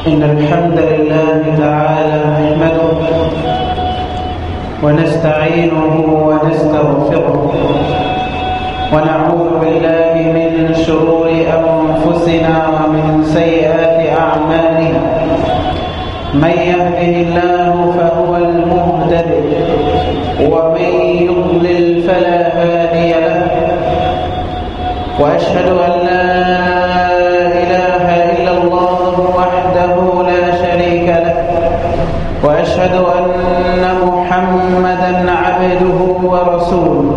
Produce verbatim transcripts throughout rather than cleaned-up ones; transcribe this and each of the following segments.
إن الحمد لله تعالى نحمده ونستعينه ونستغفره ونعوذ بالله من شرور أنفسنا ومن سيئات أعمالنا. من يهده الله فهو المهتدي ومن يضلل فلا هادي له. وأشهد أن لا إله إلا الله وحده لا شريك له، وأشهد أن محمدًا عبده ورسوله.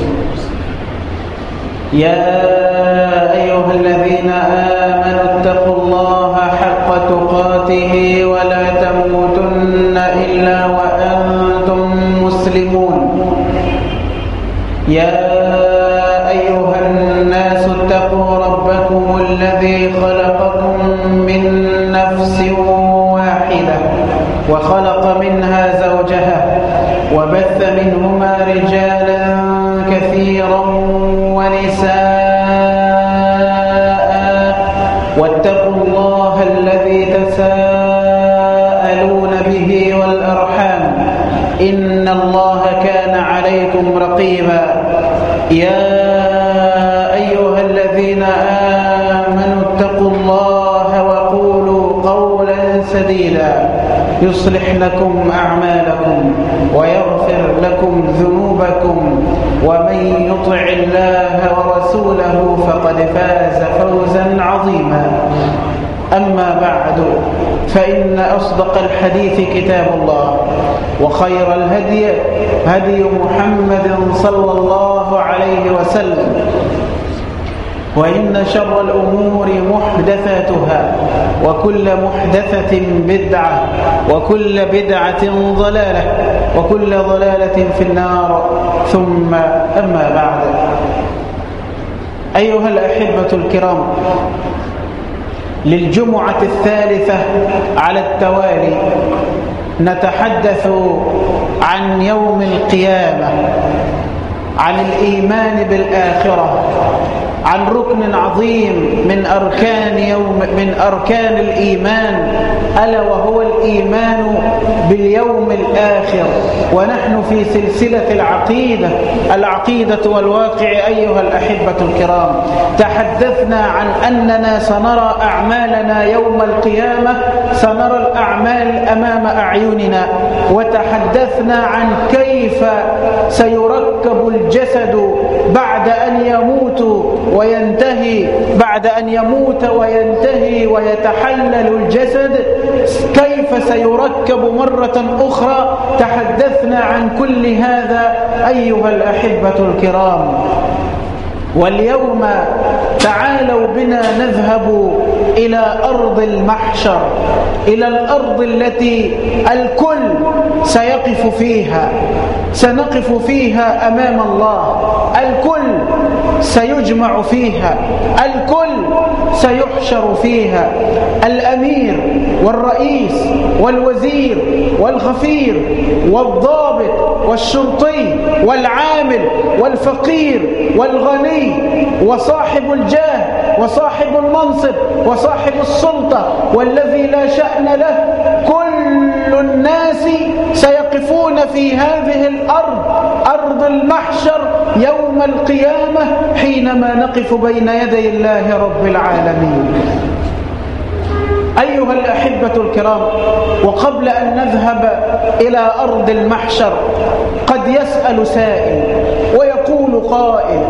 يا أيها الذين آمنوا اتقوا الله حق تقاته ولا تموتن إلا وأنتم مسلمون. يا أيها الناس اتقوا ربكم الذي خلقكم من نفس واحدة وخلق منها زوجها وبث منهما رجالا كثيرا ونساء، واتقوا الله الذي تساءلون به والأرحام إن الله كان عليكم رقيبا. يا أيها الذين آمنوا اتقوا الله وقولوا قولا سديدا يصلح لكم أعمالكم ويغفر لكم ذنوبكم، ومن يطع الله ورسوله فقد فاز فوزا عظيما. أما بعد، فإن أصدق الحديث كتاب الله، وخير الهدي هدي محمد صلى الله عليه وسلم، وإن شر الأمور محدثاتها، وكل محدثة بدعة، وكل بدعة ضلالة، وكل ضلالة في النار. ثم أما بعد، أيها الأحبة الكرام، للجمعة الثالثة على التوالي نتحدث عن يوم القيامة، عن الإيمان بالآخرة، عن ركن عظيم من أركان يوم من أركان الإيمان، ألا وهو الإيمان باليوم الآخر. ونحن في سلسلة العقيدة العقيدة والواقع. أيها الأحبة الكرام، تحدثنا عن أننا سنرى أعمالنا يوم القيامة، سنرى الأعمال أمام أعيننا، وتحدثنا عن كيف سيركب الجسد بعد أن يموت وينتهي بعد أن يموت وينتهي ويتحلل الجسد، كيف سيركب مرة أخرى. تحدثنا عن كل هذا أيها الأحبة الكرام. واليوم تعالوا بنا نذهب إلى أرض المحشر، إلى الأرض التي الكل سيقف فيها، سنقف فيها أمام الله، الكل سيجمع فيها، الكل سيحشر فيها، الأمير والرئيس والوزير والغفير والضابط والشرطي والعامل والفقير والغني وصاحب الجاه وصاحب المنصب وصاحب السلطة والذي لا شأن له، كل الناس سيقفون في هذه الأرض، أرض المحشر، يوم القيامة، حينما نقف بين يدي الله رب العالمين. أيها الأحبة الكرام، وقبل أن نذهب إلى أرض المحشر، قد يسأل سائل ويقول قائل: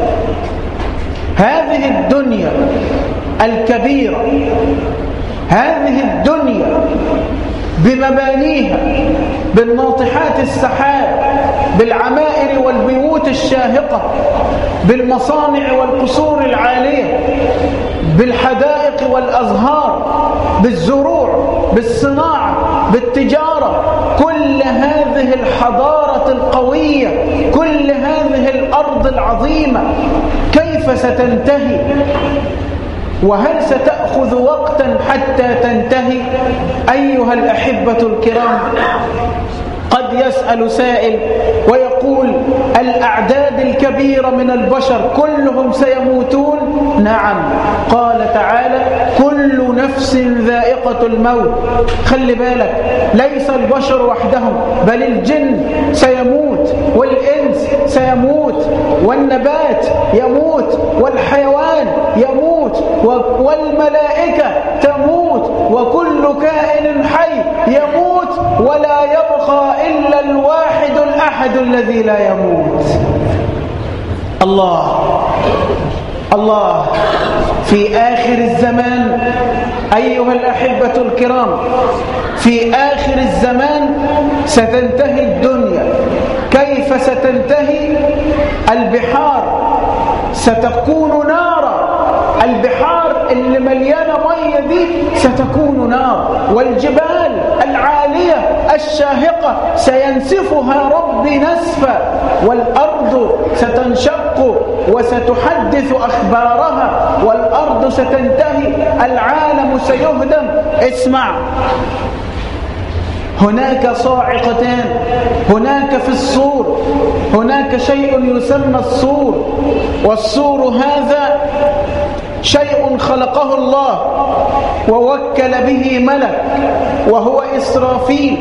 هذه الدنيا الكبيرة، هذه الدنيا بمبانيها، بالناطحات السحاب، بالعمائر والبيوت الشاهقة، بالمصانع والقصور العالية، بالحدائق والأزهار، بالزروع، بالصناعة، بالتجارة، كل هذه الحضارة القوية، كل هذه الأرض العظيمة، كيف ستنتهي؟ وهل ستأخذ وقتا حتى تنتهي؟ أيها الأحبة الكرام، قد يسأل سائل ويقول: الأعداد الكبيرة من البشر كلهم سيموتون؟ نعم، قال تعالى: كل نفس نفس ذائقة الموت. خلي بالك، ليس البشر وحدهم بل الجن سيموت، والإنس سيموت، والنبات يموت، والحيوان يموت، والملائكة تموت، وكل كائن حي يموت، ولا يبقى إلا الواحد الأحد الذي لا يموت. الله الله في آخر الزمان أيها الأحبة الكرام، في آخر الزمان ستنتهي الدنيا. كيف ستنتهي؟ البحار ستكون نارا، البحار اللي مليانة مية دي ستكون نار، والجبال العالية الشاهقة سينسفها ربي نسفا، والأرض ستنشق وستحدث أخبارها، والأرض ستنتهي، العالم سيهدم. اسمع، هناك صاعقتان، هناك في الصور، هناك شيء يسمى الصور، والصور هذا شيء خلقه الله ووكل به ملك وهو إسرافيل.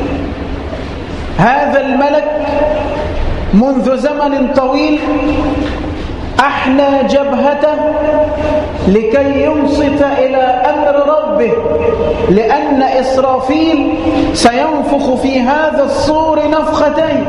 هذا الملك منذ زمن طويل أحنى جبهته لكي ينصت إلى أمر ربه، لأن إسرافيل سينفخ في هذا الصور نفختين،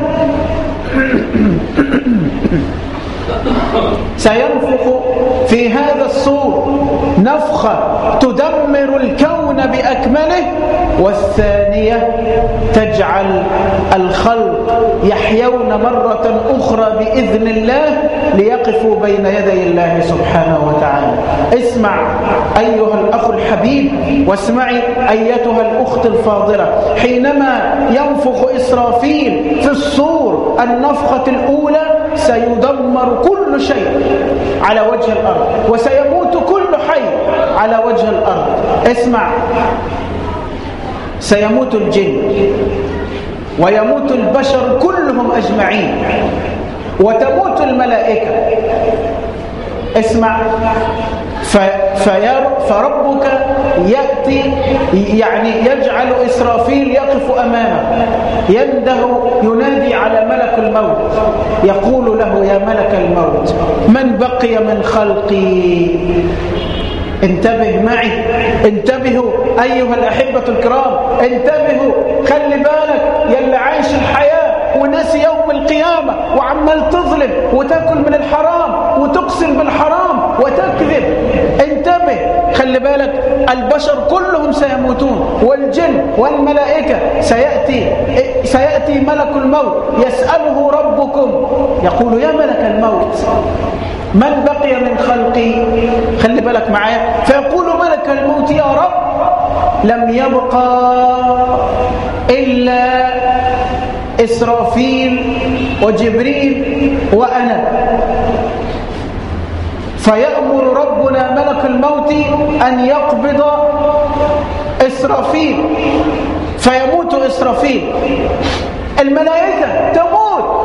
سينفخ في هذا الصور نفخة تدمر الكون بأكمله، والثانية تجعل الخلق يحيون مرة أخرى بإذن الله ليقفوا بين يدي الله سبحانه وتعالى. اسمع أيها الأخ الحبيب، واسمعي أيتها الأخت الفاضلة، حينما ينفخ إسرافيل في الصور النفخة الأولى سيدمر كل شيء على وجه الأرض، وسيموت كل حي على وجه الأرض. اسمع، سيموت الجن ويموت البشر كلهم أجمعين، وتموت الملائكة. اسمع، فير فربك يأتي، يعني يجعل إسرافيل يقف أمامه، ينده ينادي على ملك الموت، يقول له: يا ملك الموت، من بقي من خلقي؟ انتبه معي، انتبهوا أيها الأحبة الكرام، انتبهوا، خلي بالك يا اللي عايش الحياة وناس يوم القيامة وعمال تظلم وتأكل من الحرام وتقسم بالحرام وتكذب. انتبه، خلي بالك، البشر كلهم سيموتون، والجن والملائكة. سيأتي سيأتي ملك الموت يسأله ربكم، يقول: يا ملك الموت، من بقي من خلقي؟ خلي بالك معايا. فيقول ملك الموت: يا رب، لم يبقى إلا إسرافيل وجبريل وأنا. فيأمر ربنا ملك الموت أن يقبض إسرافيل، فيموت إسرافيل، الملائكة تموت.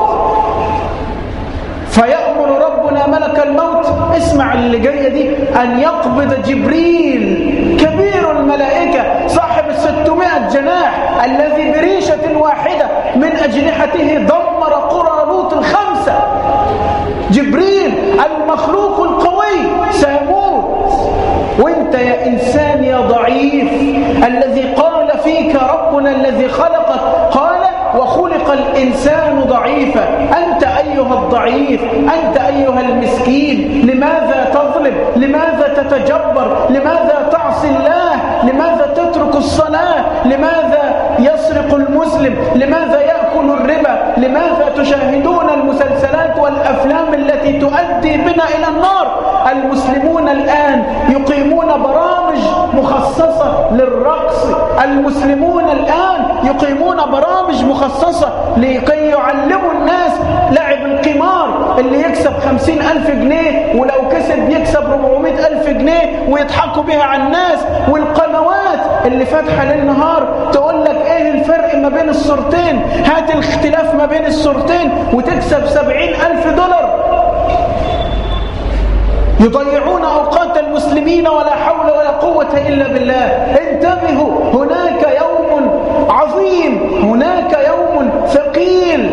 فيأمر ربنا ملك الموت، اسمع اللي جاية دي، أن يقبض جبريل كبير الملائكة صاحب الستمائة جناح، الذي بريشة واحدة من أجنحته دمر قرى لوط الخمسة. جبريل المخلوق القوي سيموت، وانت يا إنسان يا ضعيف، الذي قال فيك ربنا الذي خلقك، قال: وخلق الإنسان ضعيفا. أنت أيها الضعيف، أنت أيها المسكين، لماذا تظلم؟ لماذا تتجبر؟ لماذا تعصي الله؟ لماذا تترك الصلاة؟ لماذا يسرق المسلم؟ لماذا يأكل الربا؟ لماذا تشاهدون المسلسلات والأفلام التي تؤدي بنا إلى النار؟ المسلمون الآن يقيمون برامج مخصصة للرقص، المسلمون الآن يقيمون برامج مخصصة لكي يعلموا الناس لعب القمار، اللي يكسب خمسين ألف جنيه ولو كسب يكسب ربعمائة ألف جنيه ويضحكوا بها على الناس، والقنوات اللي فاتحة للنهار تقول لك ايه الفرق ما بين الصورتين، هات الاختلاف ما بين الصورتين وتكسب سبعين ألف دولار. يضيعون أوقات المسلمين المسلمين ولا حول ولا قوة إلا بالله. انتبهوا، هناك يوم عظيم، هناك يوم ثقيل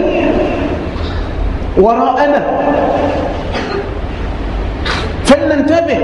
وراءنا، فلننتبه.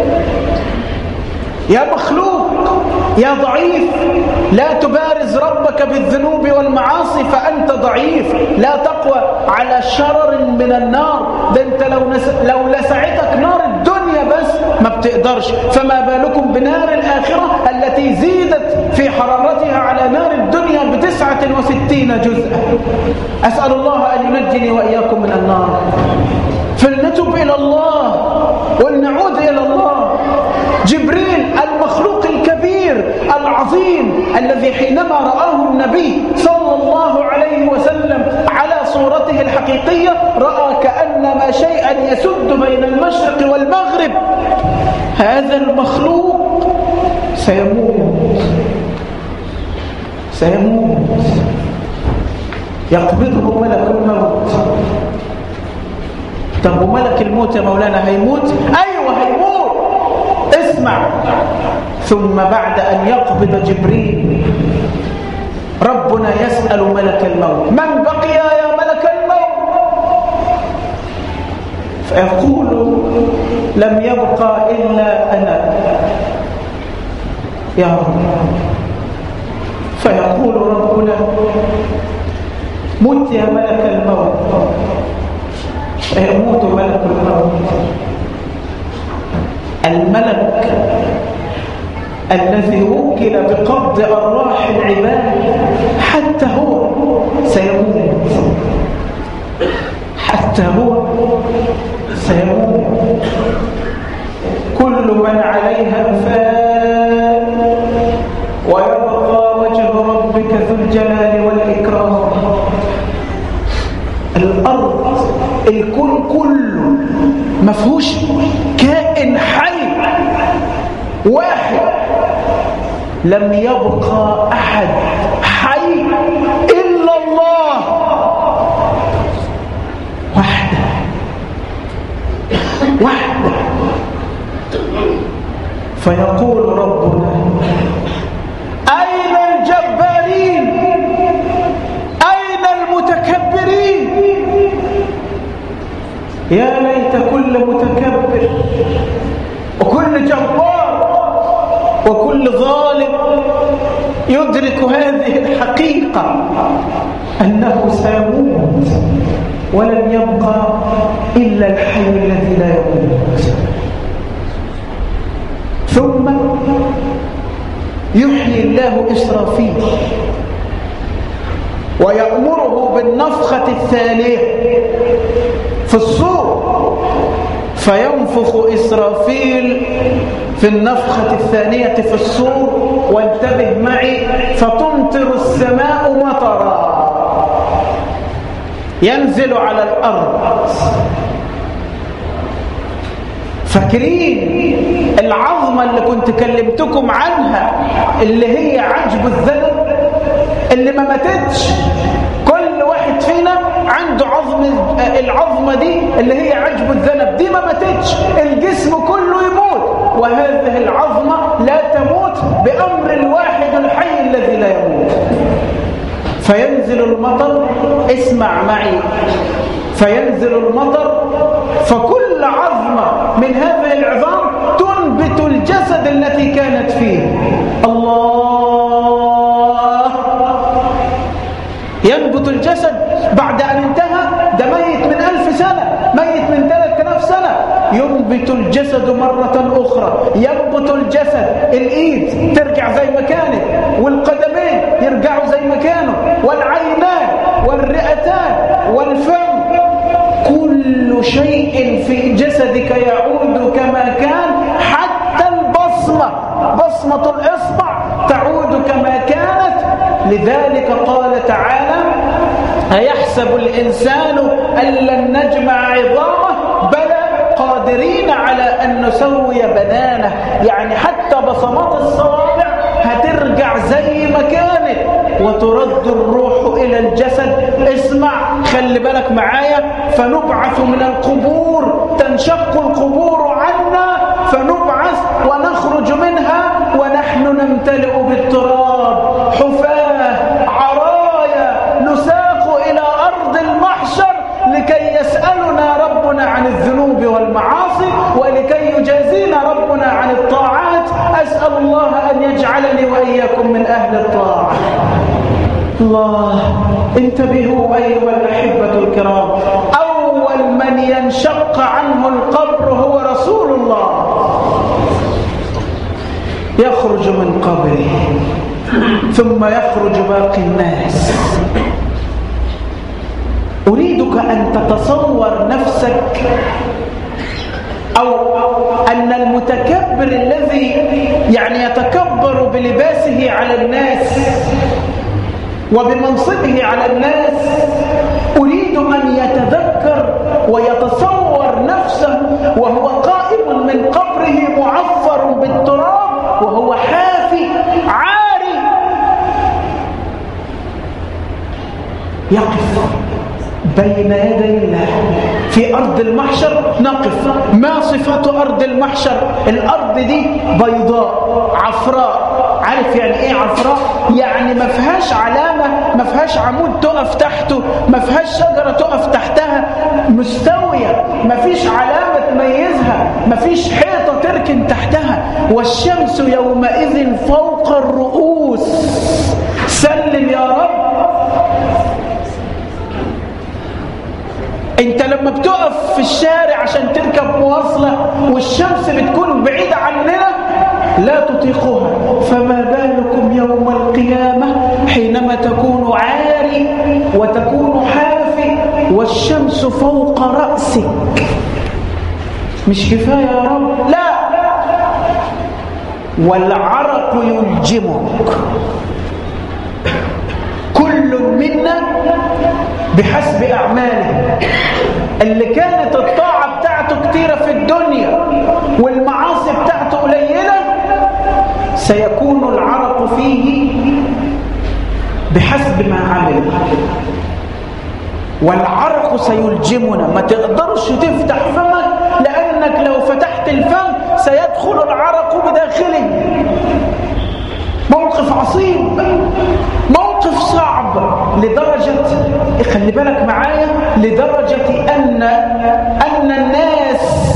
يا مخلوق، يا ضعيف، لا تبارز ربك بالذنوب والمعاصي فأنت ضعيف، لا تقوى على شرر من النار. ده انت لو, نس... لو لسعتك نار الدنيا بس ما بتقدرش، فما بالكم بنار الآخرة التي زيدت في حرارتها على نار الدنيا بتسعة وستين جزءا. أسأل الله أن ينجني وإياكم من النار. فلنتب إلى الله ولنعود إلى الله. جبريل المخلوق الكبير العظيم الذي حينما رآه النبي صلى الله عليه وسلم على صورته الحقيقية رأى كأنما شيئا يسد بين المشرق والمغرب. هذا المخلوق سيموت سيموت يقبضه ملك الموت. طب وملك الموت يا مولانا هيموت؟ أيوة هيموت. اسمع، ثم بعد أن يقبض جبريل ربنا يسأل ملك الموت: من بقي يا ملك الموت؟ فيقول: لم يبقى إلا أنا يا رب. فيقول ربنا: مت يا ملك الموت. فيموت ملك الموت. الملك الذي وكل بقبض أرواح العباد حتى هو سيموت، حتى هو سيموت. كل من عليها فان ويبقى وجه ربك ذو الجلال والإكرام. الأرض، الكون كله ما فيهوش كائن حي واحد، لم يبقى أحد حي إلا الله وحده وحده. فيقول ربنا: أين الجبارين؟ أين المتكبرين؟ يا ليت كل متكبر وكل جبار وكل ظالم يدرك هذه الحقيقة أنه سيموت ولم يبقى إلا الحي الذي لا يموت. ثم يحيي الله إسرافيل ويأمره بالنفخة الثانية في الصور، فينفخ إسرافيل في النفخة الثانية في الصور، وانتبه معي، فتمطر السماء مطرا ينزل على الأرض. فاكرين العظمة اللي كنت كلمتكم عنها اللي هي عجب الذنب اللي ما ماتتش؟ كل واحد فينا عنده عظم، العظمة دي اللي هي عجب الذنب دي ما ماتتش، الجسم كله يموت، وهذه العظمة لا تموت بأمر الواحد الحي الذي لا يموت. فينزل المطر، اسمع معي، فينزل المطر، فكل عظمة من هذه العظام تنبت الجسد التي كانت فيه. الله، ينبت الجسد بعد أن انتهى، ده ميت من ألف سنة، ميت من ثلاثة آلاف سنة، ينبت الجسد مرة أخرى. ينبت الجسد، الإيد ترجع زي ما كانت، والقدمين يرجعوا زي ما كانوا، والعينان والرئتان والفم، كل شيء في جسدك يعود كما كان، حتى البصمة، بصمة الإصبع تعود كما كانت. لذلك قال تعالى: أيحسب الإنسان أن لن نجمع عظامه؟ بلى قادرين على أن نسوي بنانه. يعني حتى بصمات الصوابع هترجع زي ما كانت، وترد الروح إلى الجسد. اسمع، خلي بالك معايا، فنبعث من القبور، تنشق القبور عنا، فنبعث نخرج منها ونحن نمتلئ بالتراب حفاة عرايا نساق إلى أرض المحشر لكي يسألنا ربنا عن الذنوب والمعاصي ولكي يجازينا ربنا عن الطاعات. أسأل الله أن يجعلني وإياكم من أهل الطاعة. الله، انتبهوا أيها الأحبة الكرام، أول من ينشق عنه القبر هو رسول الله، يخرج من قبره ثم يخرج باقي الناس. أريدك أن تتصور نفسك أو أن المتكبر الذي يعني يتكبر بلباسه على الناس وبمنصبه على الناس، أريد أن يتذكر ويتصور نفسه وهو قائم من قبره معفر بالتراب وهو حافي عاري، يقف بين يدي الله في أرض المحشر. نقف. ما صفة أرض المحشر؟ الأرض دي بيضاء عفراء. عارف يعني إيه عفراء؟ يعني ما فيهاش علامة، ما فيهاش عمود تقف تحته، ما فيهاش شجرة تقف تحتها، مستوية، ما فيش علامة تميزها، ما فيش حيطة تركن تحتها. والشمس يومئذ فوق الرؤوس. سلم يا رب. انت لما بتقف في الشارع عشان تركب مواصلة والشمس بتكون بعيدة عننا لا تطيقها، فما بالكم يوم القيامة حينما تكون عاري وتكون حافي والشمس فوق رأسك. مش كفاية يا رب؟ لا، والعرق يلجمك. كل منا بحسب أعماله. اللي كانت الطاعة بتاعته كتيرة في الدنيا والمعاصي بتاعته قليلة سيكون العرق فيه بحسب ما عمل، والعرق سيلجمنا. ما تقدرش تفتح فمك لأنك لو فتحت الفم سيدخل العرق بداخله. موقف عصيب، موقف صعب لدرجة، خلي بالك معايا، لدرجة أن أن الناس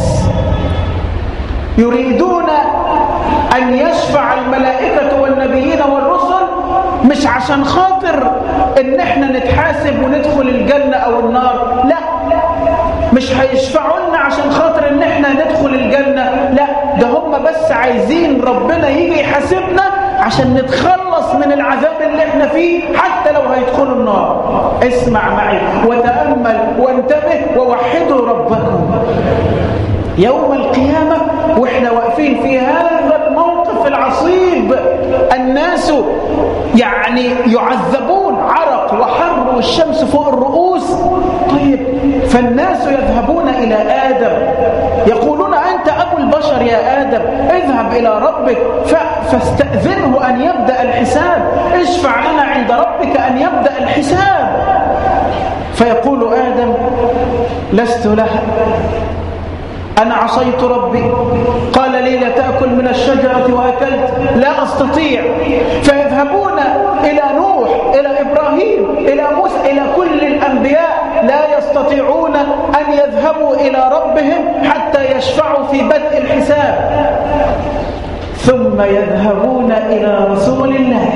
يريدون أن يشفع الملائكة والنبيين والرسل مش عشان خاطر إن احنا نتحاسب وندخل الجنة أو النار، لا، مش هيشفعوا لنا عشان خاطر إن احنا ندخل الجنة، لا، ده هم بس عايزين ربنا يجي يحاسبنا عشان نتخلص من العذاب اللي احنا فيه حتى لو هيدخلوا النار. اسمع معي وتأمل وانتبه ووحدوا ربكم. يوم القيامة واحنا واقفين في هذا الموقف العصيب، الناس يعني يعذبون، عرق وحر والشمس فوق الرؤوس. طيب، فالناس يذهبون إلى آدم يقولون أنت أبو البشر يا آدم، اذهب إلى ربك فاستأذنه أن يبدأ الحساب، اشفع لنا عند ربك أن يبدأ الحساب. فيقول آدم لست لها، أنا عصيت ربي، قال لي لا تأكل من الشجرة وأكلت، لا أستطيع. فيذهبون إلى نوح، إلى إبراهيم، إلى موسى، إلى كل الأنبياء، لا يستطيعون أن يذهبوا إلى ربهم حتى يشفعوا في بدء الحساب. ثم يذهبون إلى رسول الله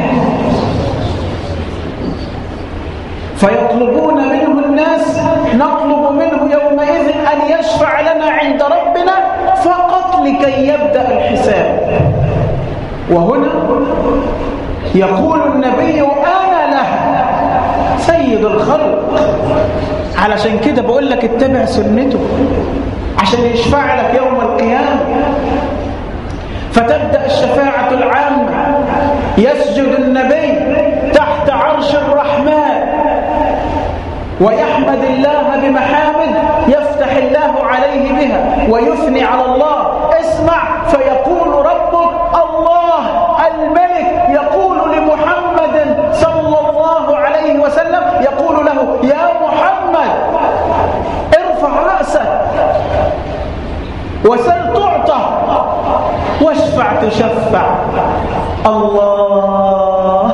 فيطلبون منه الناس، نطلب منه يومئذ أن يشفع لنا عند ربنا فقط لكي يبدأ الحساب. وهنا يقول النبي أنا لها سيد الخلق. علشان كده بقول لك اتبع سنته عشان يشفع لك يوم القيامة. فتبدأ الشفاعة العامة، يسجد النبي تحت عرش الرحمن ويحمد الله بمحامد يفتح الله عليه بها ويثني على الله. اسمع، فيقول ربك الله الملك يقول لمحمد صلى الله عليه وسلم، يقول له يا محمد ارفع رأسك وسل تعطى واشفع الله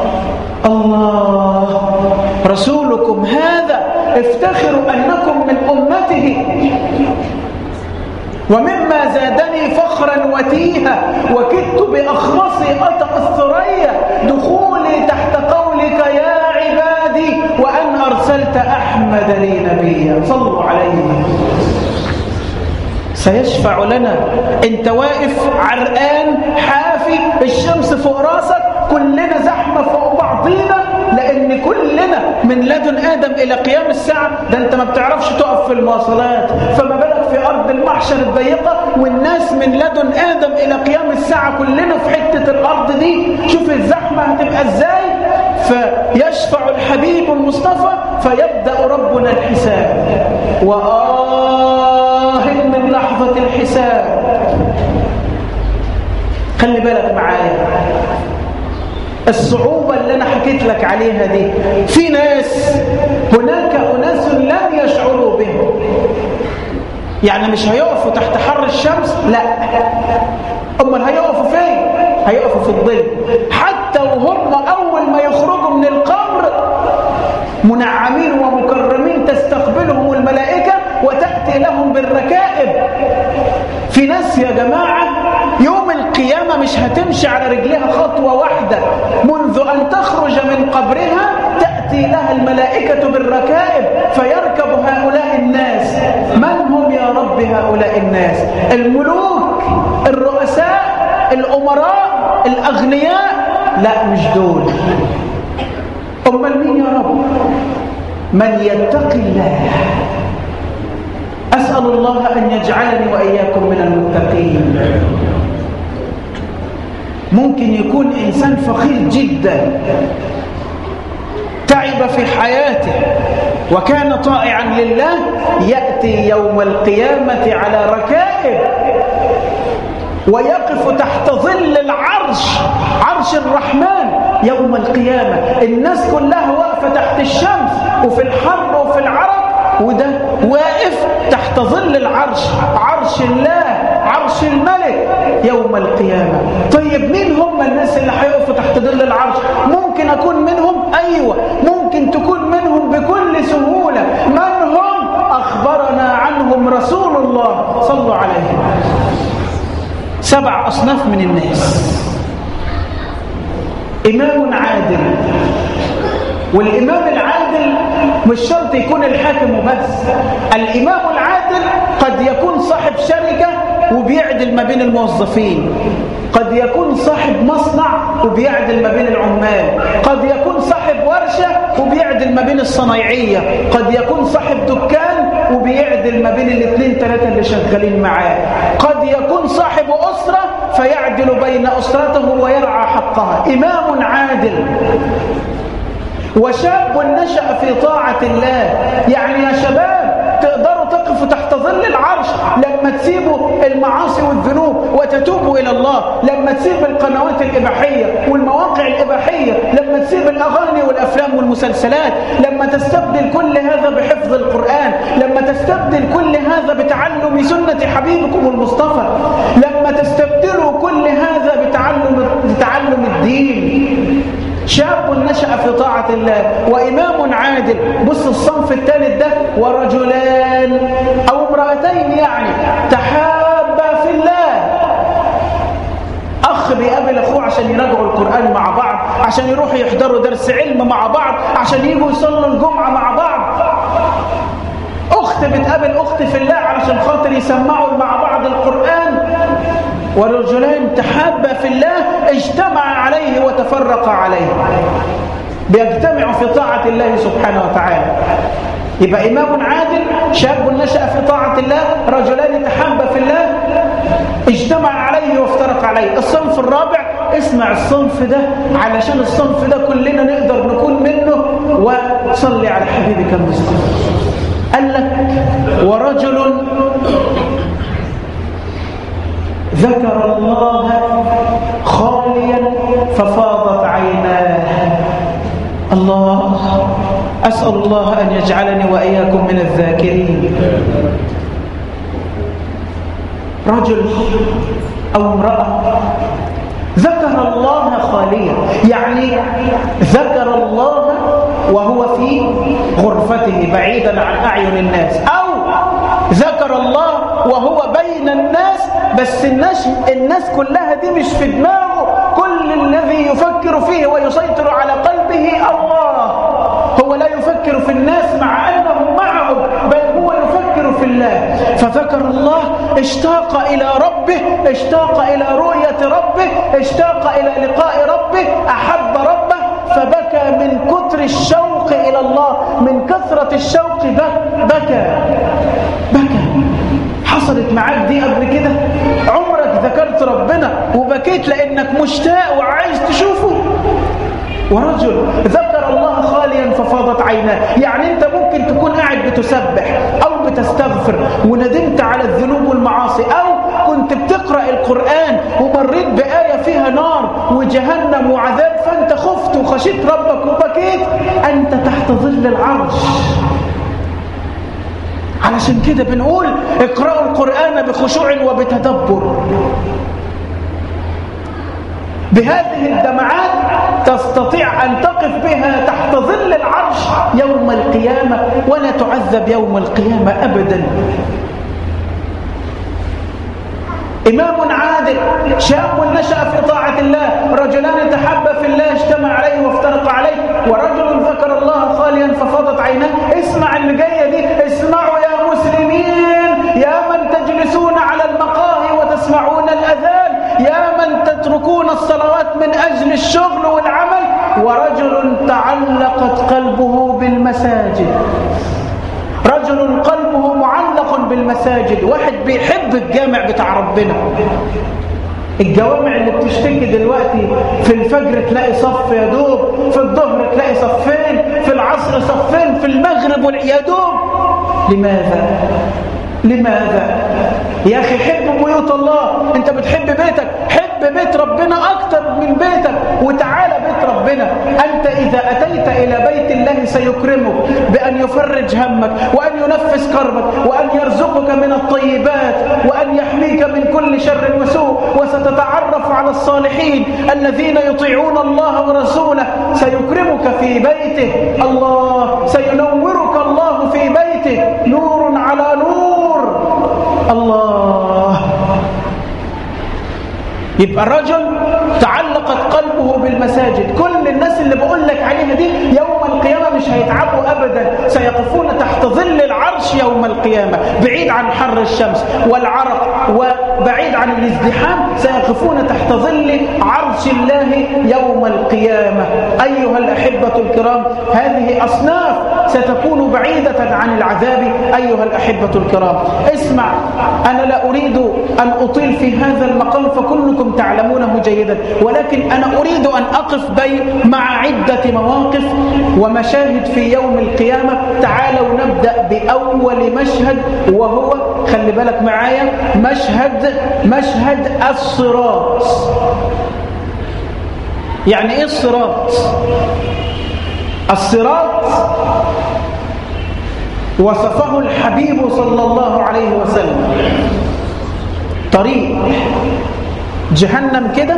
الله رسولكم هذا افتخروا أنكم من أمته. ومما زادني فخرا وتيها وكدت بأخمصي أطأ الثريا دخولي تحت قولك يا عبادي وأن أرسلت أحمد لي نبيا. صلوا عليه. سيشفع لنا. انت واقف عرقان حافي الشمس فوق راسك كلنا زحمة فوق بعضينا لأن كلنا من لدن آدم إلى قيام الساعة. ده أنت ما بتعرفش تقف في المواصلات فما بالك في أرض المحشر الضيقة والناس من لدن آدم إلى قيام الساعة كلنا في حتة الأرض دي. شوف الزحمة هتبقى إزاي. فيشفع الحبيب المصطفى فيبدأ ربنا الحساب. وآه من لحظة الحساب. خلي بالك معايا الصعوبة اللي أنا حكيت لك عليها دي. في ناس هناك أناس لن يشعروا بهم. يعني مش هيقفوا تحت حر الشمس، لا. أمال هيقفوا فين؟ هيقفوا في الظل. حتى وهم أول ما يخرجوا من القبر منعمين ومكرمين تستقبلهم الملائكة وتأتي لهم بالركائب. في ناس يا جماعة يوم القيامة مش هتمشي على رجلها خطوة واحدة منذ أن تخرج من قبرها تأتي لها الملائكة بالركائب فيركب هؤلاء الناس. من هم يا رب هؤلاء الناس؟ الملوك، الرؤساء، الأمراء، الأغنياء؟ لا مش دول. أمال مين يا رب؟ من يتقي الله. أسأل الله أن يجعلني وإياكم من المتقين. ممكن يكون إنسان فقير جدا تعب في حياته وكان طائعا لله يأتي يوم القيامة على ركائب ويقف تحت ظل العرش، عرش الرحمن يوم القيامة. الناس كلها واقفة تحت الشمس وفي الحر وفي العرق وده واقف تحت ظل العرش، عرش الله، عرش الملك يوم القيامة. طيب مين هم الناس اللي هيقفوا تحت ظل العرش؟ ممكن أكون منهم؟ أيوة ممكن تكون منهم بكل سهولة. من هم؟ أخبرنا عنهم رسول الله. صلوا عليه. سبع أصناف من الناس. إمام عادل. والإمام العادل مش شرط يكون الحاكم وبس. الإمام العادل قد يكون صاحب شركة وبيعدل ما بين الموظفين، قد يكون صاحب مصنع وبيعدل ما بين العمال، قد يكون صاحب ورشة وبيعدل ما بين الصنايعية، قد يكون صاحب دكان وبيعدل ما بين الاثنين ثلاثة اللي شغالين معاه، قد يكون صاحب أسرة فيعدل بين أسرته ويرعى حقها. إمام عادل. وشاب نشأ في طاعة الله. يعني يا شباب تقدروا تقفوا تحت ظل العرش لما تسيبوا المعاصي والذنوب وتتوبوا إلى الله، لما تسيب القنوات الإباحية والمواقع الإباحية، لما تسيب الأغاني والأفلام والمسلسلات، لما تستبدل كل هذا بحفظ القرآن، لما تستبدل كل هذا بتعلم سنة حبيبكم المصطفى، لما تستبدلوا كل هذا بتعلم بتعلم الدين. شاب نشأ في طاعة الله وإمام عادل. بص الصنف الثالث ده. ورجلان أو امرأتين يعني تحابا في الله. أخ بيقابل أخوه عشان يراجعوا القرآن مع بعض، عشان يروحوا يحضروا درس علم مع بعض، عشان يجوا يصلوا الجمعة مع بعض. أخت بتقابل أخت في الله علشان خاطر يسمعوا مع بعض القرآن. ورجلان تحابا في الله اجتمع عليه وتفرق عليه. بيجتمعوا في طاعة الله سبحانه وتعالى. يبقى إمام عادل، شاب نشأ في طاعة الله، رجلان تحابا في الله اجتمع عليه وافترق عليه. الصنف الرابع، اسمع الصنف ده علشان الصنف ده كلنا نقدر نكون منه. وصلي على حبيبك المصطفى. قال لك ورجل ذكر الله خاليا ففاضت عيناه. الله، أسأل الله أن يجعلني وإياكم من الذاكرين. رجل أو امرأة ذكر الله خاليا، يعني ذكر الله وهو في غرفته بعيدا عن أعين الناس، أو ذكر الله وهو بين الناس بس الناس, الناس كلها دي مش في دماغه، كل الذي يفكر فيه ويسيطر على قلبه الله، هو لا يفكر في الناس مع أنهم معهم، بل هو يفكر في الله. فذكر الله، اشتاق إلى ربه، اشتاق إلى رؤية ربه، اشتاق إلى لقاء ربه، أحب ربه فبكى من كثر الشوق إلى الله، من كثرة الشوق بكى بكى. حصلت معاك دي قبل كده؟ عمرك ذكرت ربنا وبكيت لأنك مشتاق وعايز تشوفه؟ ورجل ذكر الله خاليا ففاضت عيناه، يعني انت ممكن تكون قاعد بتسبح او بتستغفر وندمت على الذنوب والمعاصي، او كنت بتقرأ القرآن ومريت بآية فيها نار وجهنم وعذاب، فانت خفت وخشيت ربك وبكيت، انت تحت ظل العرش. علشان كده بنقول اقرأوا القرآن بخشوع وبتدبر. بهذه الدمعات تستطيع أن تقف بها تحت ظل العرش يوم القيامة ولا تعذب يوم القيامة أبدا. إمام عادل، شاب نشأ في طاعة الله، رجلان تحبا في الله اجتمع عليه وافترق عليه، ورجل ذكر الله خاليا ففاضت عيناه. اسمع اللي جاية دي، اسمعوا يا مسلمين، يا من تجلسون على المقاهي وتسمعون الأذان، يا من تتركون الصلوات من أجل الشغل والعمل، ورجل تعلقت قلبه بالمساجد، رجل قلبه معلق بالمساجد، واحد بيحب الجامع بتاع ربنا. الجوامع اللي بتشتكي دلوقتي في الفجر تلاقي صف يا دوب، في الظهر تلاقي صفين، في العصر صفين، في المغرب يا دوب. لماذا؟ لماذا؟ يا أخي حب بيوت الله، أنت بتحب بيتك، حب بيت ربنا أكتر من بيتك وتعالى بيت ربنا. أنت إذا أتيت إلى بيت الله سيكرمك بأن يفرج همك وأن ينفس كربك وأن يرزقك من الطيبات وأن يحميك من كل شر وسوء، وستتعرف على الصالحين الذين يطيعون الله ورسوله. سيكرمك في بيته الله، سينورك الله في بيته، نور على نور. الله. يبقى الرجل تعلقت قلبه بالمساجد. كل الناس اللي بقول لك عليها دي يوم القيامة مش هيتعبوا أبدا، سيقفون تحت ظل العرش يوم القيامة، بعيد عن حر الشمس والعرق وبعيد عن الازدحام، سيقفون تحت ظل عرش الله يوم القيامة. أيها الأحبة الكرام، هذه أصناف ستكون بعيدة عن العذاب. أيها الأحبة الكرام، اسمع، أنا لا أريد أن أطيل في هذا المقام فكلكم تعلمونه جيدا، ولكن أنا أريد أن أقف بين مع عدة مواقف ومشاهد في يوم القيامة. تعالوا نبدأ بأول مشهد، وهو خلي بالك معايا، مشهد مشهد الصراط. يعني إيه الصراط؟ الصراط وصفه الحبيب صلى الله عليه وسلم طريق جهنم كده،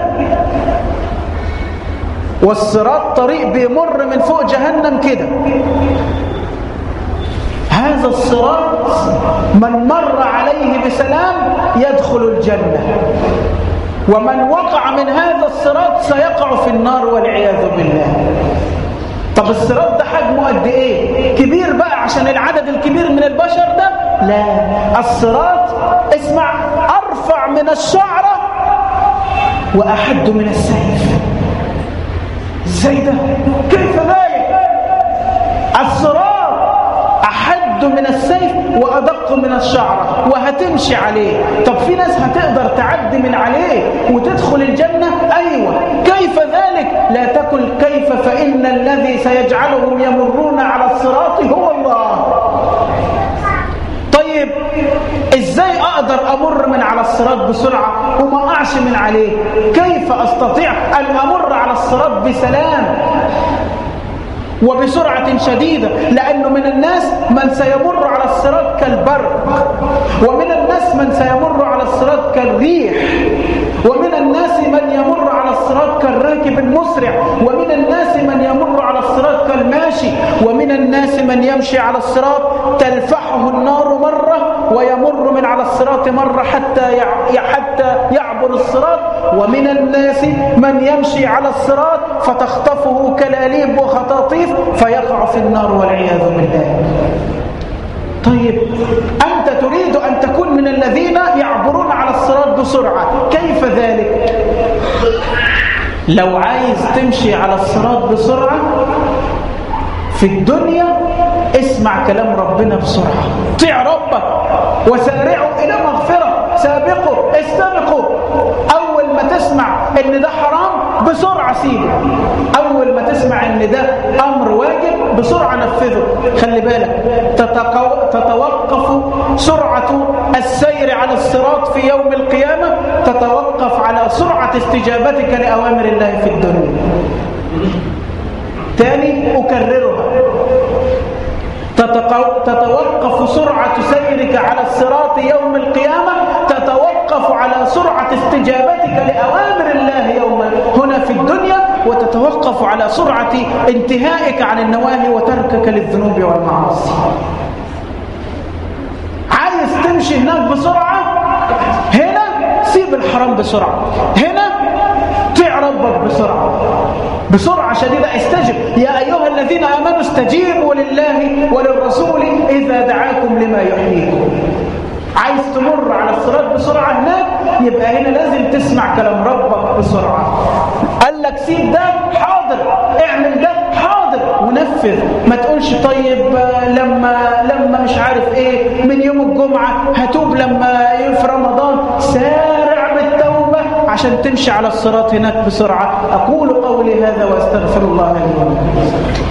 والصراط طريق بيمر من فوق جهنم كده. هذا الصراط من مر عليه بسلام يدخل الجنة، ومن وقع من هذا الصراط سيقع في النار والعياذ بالله. طب الصراط ده حجمه قد ايه؟ كبير بقى عشان العدد الكبير من البشر ده؟ لا، الصراط اسمع، ارفع من الشعرة واحد من السيف. ازاي ده؟ كيف ذلك؟ الصراط احد من السيف وادق من الشعرة، وهتمشي عليه. طب في ناس هتقدر تعدي من عليه وتدخل الجنة؟ ايوه. كيف ذلك؟ لا تقل كيف، فإن الذي سيجعلهم يمرون على الصراط هو الله. طيب ازاي اقدر امر من على الصراط بسرعة وما اقعش من عليه؟ كيف استطيع ان امر على الصراط بسلام وبسرعة شديدة، لأنه من الناس من سيمر على الصراط كالبرق، ومن الناس من سيمر على الصراط كالريح، ومن الناس من يمر على الصراط كالراكب المسرع، ومن الناس من يمر على الصراط كالماشي، ومن الناس من يمشي على الصراط تلفحه النار مرة ويمر من على الصراط مرة حتى حتى يعبر الصراط، ومن الناس من يمشي على الصراط فتخطفه كلاليب وخطاطيف فيقع في النار والعياذ بالله. طيب أنت تريد أن تكون من الذين يعبرون على الصراط بسرعة، كيف ذلك؟ لو عايز تمشي على الصراط بسرعة في الدنيا اسمع كلام ربنا بسرعة، طيع ربك وسارعوا إلى مغفرة، سابقوا استبقوا. أول ما تسمع إن ده حرام بسرعة سيبه، أول ما تسمع إن ده أمر واجب بسرعة نفذه. خلي بالك تتوقف سرعة السير على الصراط في يوم القيامة، تتوقف على سرعة استجابتك لأوامر الله في الدنيا. تاني أكررها، تتوقف سرعة سيرك على الصراط يوم القيامة، تتوقف على سرعة استجابتك لأوامر الله يوم هنا في الدنيا، وتتوقف على سرعة انتهائك عن النواهي وتركك للذنوب والمعاصي. عايز تمشي هناك بسرعة، هنا سيب الحرام بسرعة، هنا طيع ربك بسرعة بسرعة شديدة. استجب يا أيها الذين آمنوا استجيبوا لله وللرسول إذا دعاكم لما يحييكم. عايز تمر على الصراط بسرعة هناك، يبقى هنا لازم تسمع كلام ربك بسرعة. قال لك سيب ده، حاضر، اعمل ده، حاضر، ونفذ. ما تقولش طيب لما لما مش عارف ايه من يوم الجمعة هتوب لما في رمضان. سارع بالتوبة عشان تمشي على الصراط هناك بسرعة. أقول قولي هذا وأستغفر الله لي ولكم.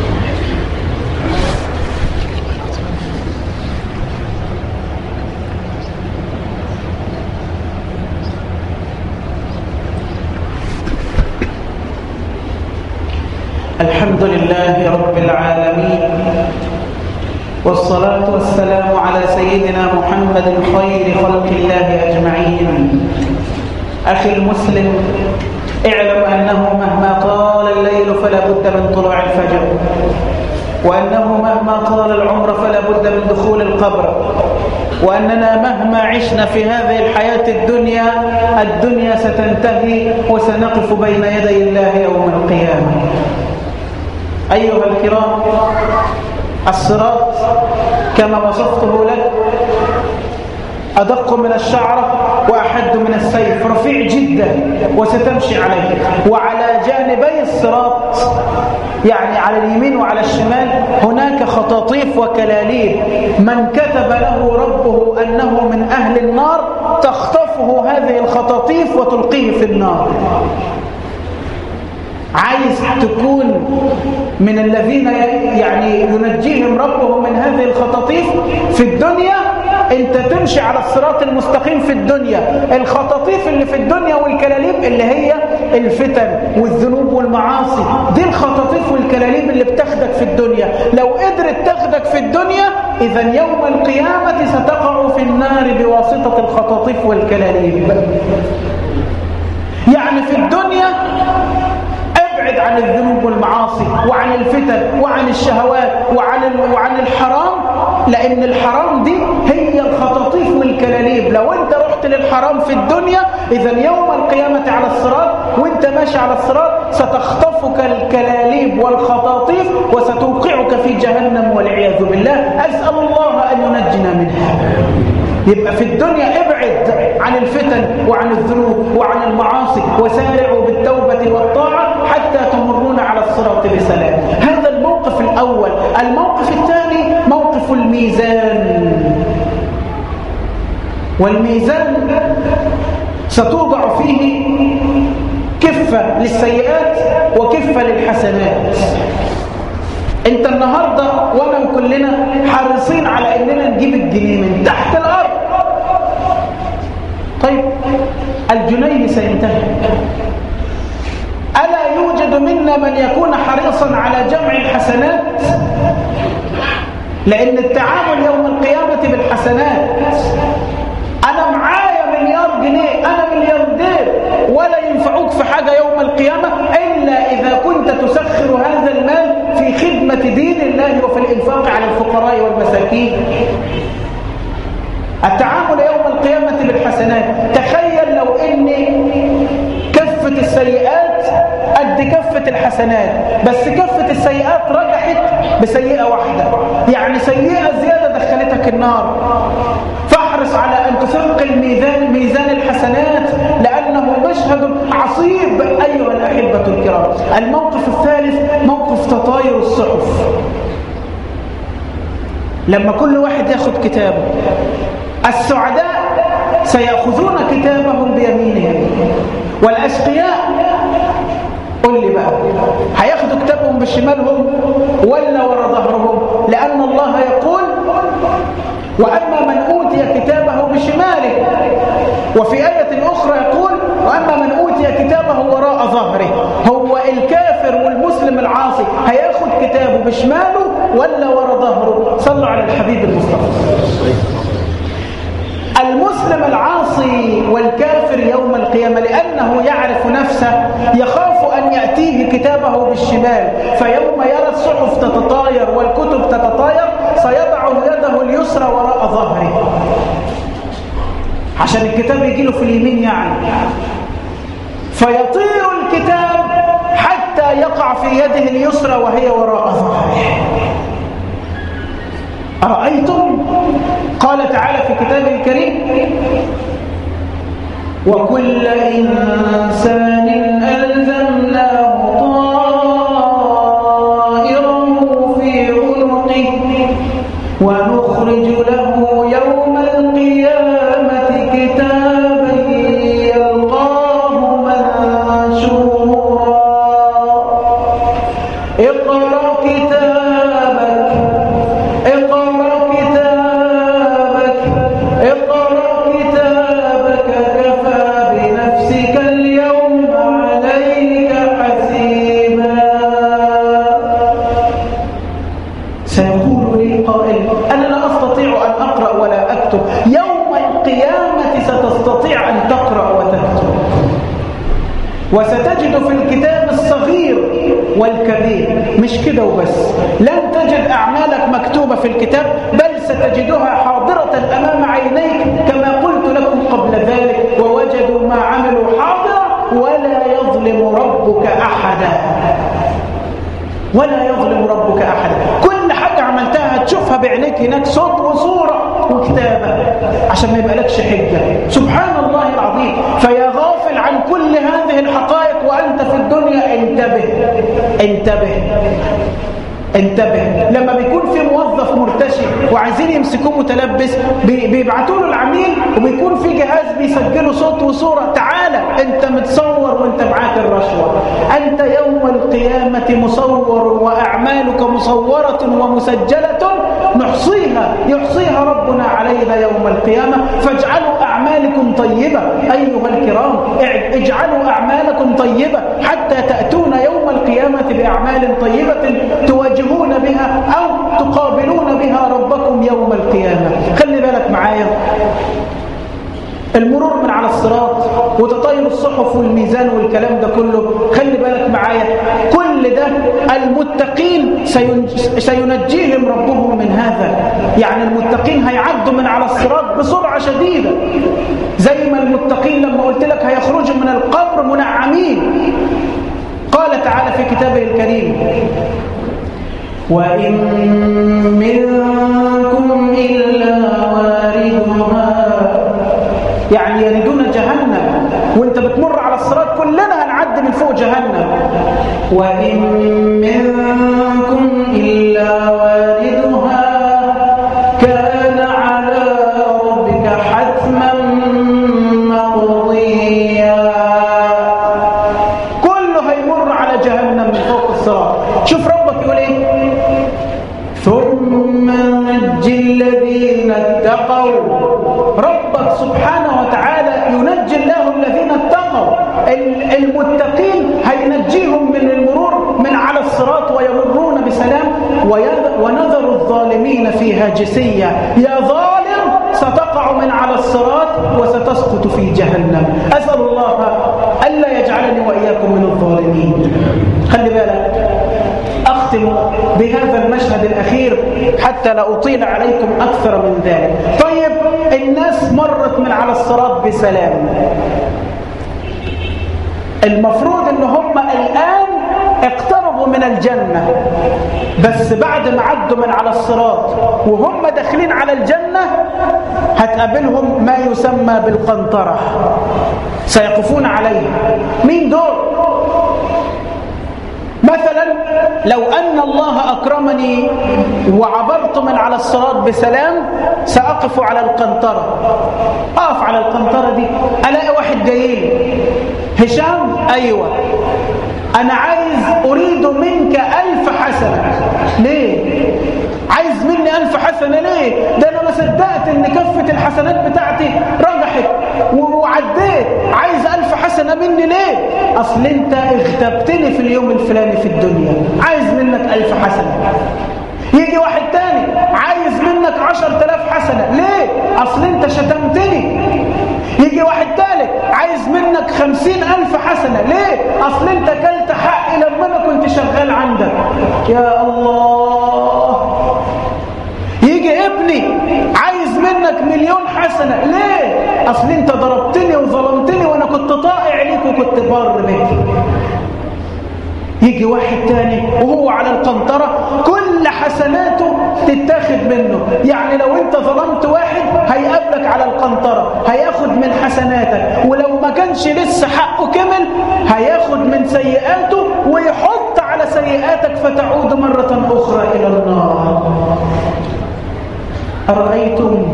الحمد لله رب العالمين، والصلاة والسلام على سيدنا محمد خير خلق الله أجمعين. أخي المسلم، اعلم أنه مهما طال الليل فلا بد من طلوع الفجر، وأنه مهما طال العمر فلا بد من دخول القبر، وأننا مهما عشنا في هذه الحياة الدنيا الدنيا ستنتهي وسنقف بين يدي الله يوم القيامة. أيها الكرام، الصراط كما وصفته لك أدق من الشعرة وأحد من السيف، رفيع جدا وستمشي عليه. وعلى جانبي الصراط يعني على اليمين وعلى الشمال هناك خطاطيف وكلاليب، من كتب له ربه أنه من أهل النار تخطفه هذه الخطاطيف وتلقيه في النار. عايز تكون من الذين يعني ينجيهم ربهم من هذه الخطاطيف في الدنيا، انت تمشي على الصراط المستقيم في الدنيا. الخطاطيف اللي في الدنيا والكلاليب اللي هي الفتن والذنوب والمعاصي، دي الخطاطيف والكلاليب اللي بتاخدك في الدنيا. لو قدرت تاخدك في الدنيا، اذا يوم القيامة ستقع في النار بواسطة الخطاطيف والكلاليب. يعني في الدنيا ابعد عن الذنوب والمعاصي وعن الفتن وعن الشهوات وعن وعن الحرام، لأن الحرام دي هي الخطاطيف والكلاليب. لو انت رحت للحرام في الدنيا، إذا يوم القيامة على الصراط وانت ماشي على الصراط ستخطفك الكلاليب والخطاطيف وستوقعك في جهنم والعياذ بالله. أسأل الله أن ينجنا منها. يبقى في الدنيا ابعد عن الفتن وعن الذنوب وعن المعاصي، وسارعوا بالتوبة والطاعة حتى تمرون على الصراط بسلام. هذا الموقف الأول. الموقف الثاني موقف الميزان. والميزان ستوضع فيه كفة للسيئات وكفة للحسنات. انت النهاردة وانا وكلنا حريصين على اننا نجيب الجنيه من تحت الارض. طيب الجنيه سينتهي، ألا يوجد منا من يكون حريصا على جمع الحسنات؟ لأن التعامل يوم القيامة بالحسنات. أنا معايا مليار جنيه، أنا ملياردير، ولا ينفعوك في حاجة يوم القيامة إلا إذا كنت تسخر هذا المال في خدمة دين الله وفي الإنفاق على الفقراء والمساكين. التعامل يوم القيامة بالحسنات. تخيل لو إن كفة السيئات قد كفة الحسنات، بس كفة السيئات رجحت بسيئة واحدة، يعني سيئة زيادة دخلتك النار. فاحرص على أن تثقل ميزان ميزان الحسنات، لأنه مشهد عصيب أيها الأحبة الكرام. الموقف الثالث موقف تطاير الصحف. لما كل واحد ياخد كتابه، السعداء سيأخذون كتابهم بيمينهم، والأشقياء قل لي بقى هياخدوا كتابهم بشمالهم ولا ورا ظهرهم؟ لأن الله يقول وأما من أوتي كتابه بشماله، وفي آية أخرى يقول وأما من أوتي كتابه وراء ظهره. هو الكافر والمسلم العاصي هياخد كتابه بشماله ولا ورا ظهره؟ صلوا على الحبيب المصطفى. المسلم العاصي والكافر يوم القيامة لأنه يعرف نفسه يخاف أن يأتيه كتابه بالشمال، فيوم يرى الصحف تتطاير والكتب تتطاير سيضع يده اليسرى وراء ظهره عشان الكتاب يجيله في اليمين، يعني فيطير الكتاب حتى يقع في يده اليسرى وهي وراء ظهره. أرأيتم؟ قال تعالى في كتابه الكريم وكل إنسان ألزمناه طائره في عنقه ونخرج له يوم القيامة كتابا يلقاه منشورا اقرأ كتابك اقرأ كتابك اقرأ كتابك كفى بنفسك اليوم عليك حسيبا. سيقول لي قائل أنا لا أستطيع أن أقرأ ولا أكتب. يوم القيامة ستستطيع أن تقرأ وتكتب، وستجد في الكتاب الصغير والكبير. مش كده وبس، لن تجد أعمالك مكتوبة في الكتاب، بل ستجدها حاضرة أمام عينيك كما قلت لكم قبل ذلك ووجدوا ما عملوا حاضرا ولا يظلم ربك أحدا. ولا يظلم ربك أحدا. كل حاجة عملتها هتشوفها بعينيك هناك، صوت وصورة وكتابة، عشان ما يبقى لكش حجة. سبحان الله العظيم. فيا غافل عن كل هذه الحقائق وأنت في الدنيا انتبه انتبه انتبه. لما بيكون في موظف مرتشي وعايزين يمسكوه متلبس بيبعتوا له العميل وبيكون في جهاز بيسجله صوت وصورة، تعالى انت متصور وانت معاك الرشوة. انت يوم القيامة مصور وأعمالك مصورة ومسجلة نحصيها يحصيها ربنا علينا يوم القيامة. فاجعلوا أعمالكم طيبة أيها الكرام، اجعلوا أعمالكم طيبة حتى تأتون يوم القيامة بأعمال طيبة تواجهون بها أو تقابلون بها ربكم يوم القيامة. خلي بالك معايا، المرور من على الصراط وتطاير الصحف والميزان والكلام ده كله، خلي بالك معايا كل ده المتقين سينجيهم ربهم من هذا. يعني المتقين هيعدوا من على الصراط بسرعة شديدة، زي ما المتقين لما قلت لك هيخرجوا من القبر منعمين. قال تعالى في كتابه الكريم وإن منكم إلا واردها، يعني يردون جهنم وانت بتمر على الصراط، كلنا هنعدي من فوق جهنم. وإن منكم إلا واردها كان على ربك حتما مقضيا. كله هيمر على جهنم من فوق الصراط. شوف ربك يقول ايه؟ ثم ننجي الذين اتقوا. ربك سبحانه وتعالى ينجي الله الذين اتقوا. المتقين هينجي نرجسية: يا ظالم ستقع من على الصراط وستسقط في جهنم. أسأل الله ألا يجعلني وإياكم من الظالمين. خلي بالك، أختم بهذا المشهد الأخير حتى لا أطيل عليكم أكثر من ذلك. طيب، الناس مرت من على الصراط بسلام، المفروض ان هم الآن اقتربوا من الجنة، بس بعد ما عدوا من على الصراط وهم داخلين على الجنة هتقابلهم ما يسمى بالقنطرة، سيقفون عليها. مين دول؟ مثلا لو أن الله أكرمني وعبرت من على الصراط بسلام سأقف على القنطرة. أقف على القنطرة دي ألاقي واحد جايين: هشام، أيوة، أنا عايز أريد منك ألف حسنة. ليه؟ عايز مني ألف حسنة ليه؟ ده أنا ما صدقت إن كفة الحسنات بتاعتي رجحت وعديت، عايز ألف حسنة مني ليه؟ أصل أنت اغتبتني في اليوم الفلاني في الدنيا، عايز منك ألف حسنة. يجي واحد تاني عايز منك عشر تلاف حسنة ليه؟ أصل أنت شتمتني. يجي واحد تالت عايز منك خمسين ألف حسنة ليه؟ أصل أنت كلت حقي لما أنا كنت شغال عندك. يا الله. يجي ابني عايز منك مليون حسنة ليه؟ أصل أنت ضربتني وظلمتني وأنا كنت طائع ليك وكنت بار بك. يجي واحد تاني وهو على القنطرة كل حسناته تتاخد منه، يعني لو انت ظلمت واحد هيقابلك على القنطرة هياخد من حسناتك، ولو ما كانش لسه حقه كمل هياخد من سيئاته ويحط على سيئاتك فتعود مرة أخرى إلى النار. أرأيتم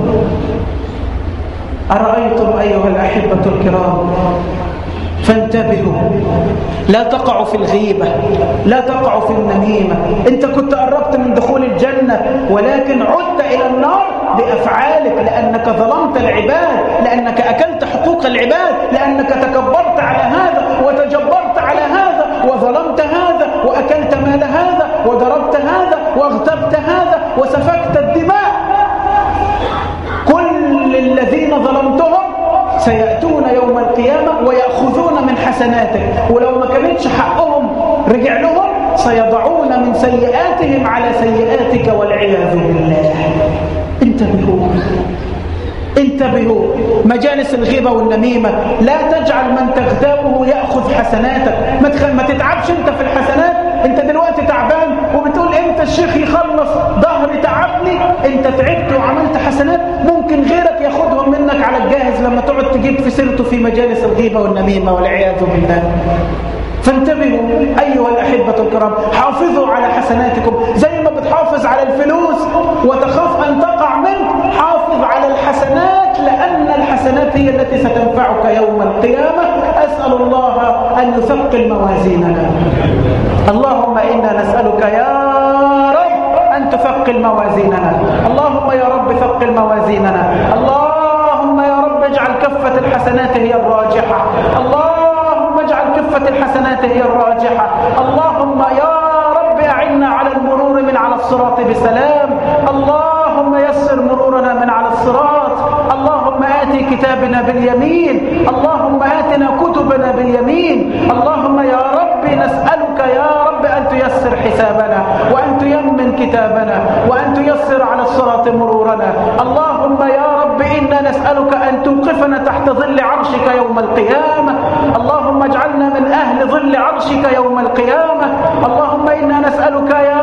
أرأيتم أيها الأحبة الكرام، فانتبهوا، لا تقعوا في الغيبة، لا تقعوا في النميمة. انت كنت قربت من دخول الجنة ولكن عدت إلى النار بأفعالك، لأنك ظلمت العباد، لأنك أكلت حقوق العباد، لأنك تكبرت على هذا وتجبرت على هذا وظلمت هذا وأكلت مال هذا وضربت هذا واغتبت هذا وسفكت الدماء. كل الذين ظلمتهم سيأتون يوم القيامة ويأخذون من حسناتك، ولو ما كانتش حقهم رجع لهم سيضعون من سيئاتهم على سيئاتك والعياذ بالله. انتبهوا انتبهوا. مجالس الغيبة والنميمة لا تجعل من تغتابه يأخذ حسناتك. ما, تخ... ما تتعبش انت في الحسنات. انت دلوقتي تعبان وبتقول امتى الشيخ يخلص، ظهري تعبني. انت تعبت وعملت حسنات ممكن غيرك ياخدهم منك على الجاهز لما تقعد تجيب في سيرته في مجالس الغيبة والنميمة والعياذ بالله. فانتبهوا أيها الأحبة الكرام، حافظوا على حسناتكم زي ما بتحافظ على الفلوس وتخاف أن تقع منك. حافظ على الحسنات لأن الحسنات هي التي ستنفعك يوم القيامة. أسأل الله أن يثقل موازيننا. اللهم إنا نسألك يا رب أن تثقل موازيننا. اللهم يا رب ثقل موازيننا. اللهم يا رب اجعل كفة الحسنات هي الراجحة. اللهم اجعل كفة الحسنات هي الراجحة. اللهم يا رب أعنا على المرور من على الصراط بسلام. اللهم يسر مرورنا من على الصراط. اللهم آتي كتابنا باليمين. اللهم آتنا كتبنا باليمين. اللهم يا رب نسألك يا رب أن تيسر حسابنا وأن تيمن كتابنا وأن تيسر على الصراط مرورنا. اللهم يا رب إنا نسألك أن توقفنا تحت ظل عرشك يوم القيامة. اللهم اجعلنا من أهل ظل عرشك يوم القيامة. اللهم إنا نسألك يا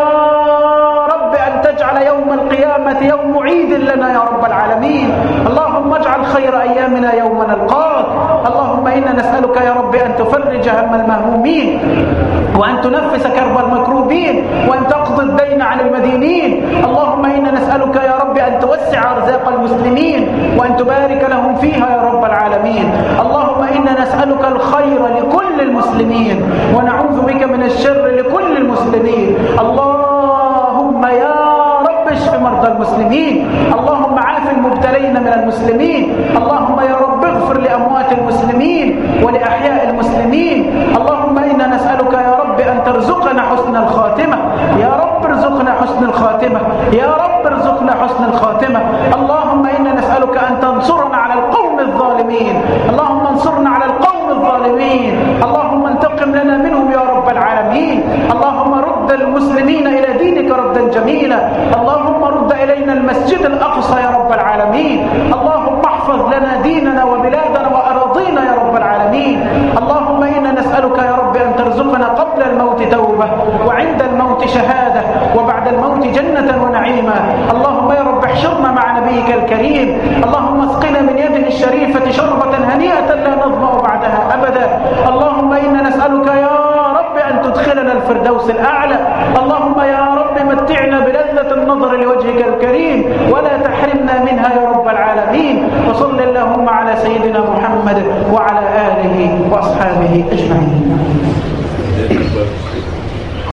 رب أن تجعل يوم القيامة يوم عيد لنا يا رب العالمين. اللهم اجعل خير أيامنا يوم نلقاك. اللهم إنا نسألك يا رب أن تفرج هم المهمومين وأن تنفس كرب المكروبين وأن تقضي الدين عن المدينين. اللهم إنا نسألك يا رب أن توسع أرزاق المسلمين وأن تبارك لهم فيها يا رب العالمين. اللهم إنا نسألك الخير لكل المسلمين ونعوذ بك من الشر لكل المسلمين. اللهم يا رب اشف مرضى المسلمين. اللهم عاف المبتلين من المسلمين. اللهم يا رب اغفر لأموات المسلمين ولأحياء المسلمين. اللهم إنا نسألك يا رب أن ترزقنا حسن الخاتمة. يا رب ارزقنا حسن الخاتمة. يا رب ارزقنا وارزقنا حسن الخاتمة. اللهم إنا نسألك أن تنصرنا على القوم الظالمين، اللهم انصرنا على القوم الظالمين، اللهم انتقم لنا منهم يا رب العالمين. اللهم رد المسلمين إلى دينك ردا جميلا، اللهم رد إلينا المسجد الأقصى يا رب العالمين. اللهم احفظ لنا ديننا وبلادنا وأراضينا يا رب العالمين. اللهم إنا نسألك يا رب أن ترزقنا قبل الموت توبة، وعند الموت شهادة، وبعد الموت جنة ونعيما. اللهم يا رب احشرنا مع نبيك الكريم. اللهم اسقنا من يده الشريفة شربة هنيئة لا نظمأ بعدها أبدا. اللهم إنا نسألك يا رب أن تدخلنا الفردوس الأعلى. اللهم يا رب متعنا بلذة النظر لوجهك الكريم ولا تحرمنا منها يا رب العالمين. وصل اللهم على سيدنا محمد وعلى آله وأصحابه أجمعين.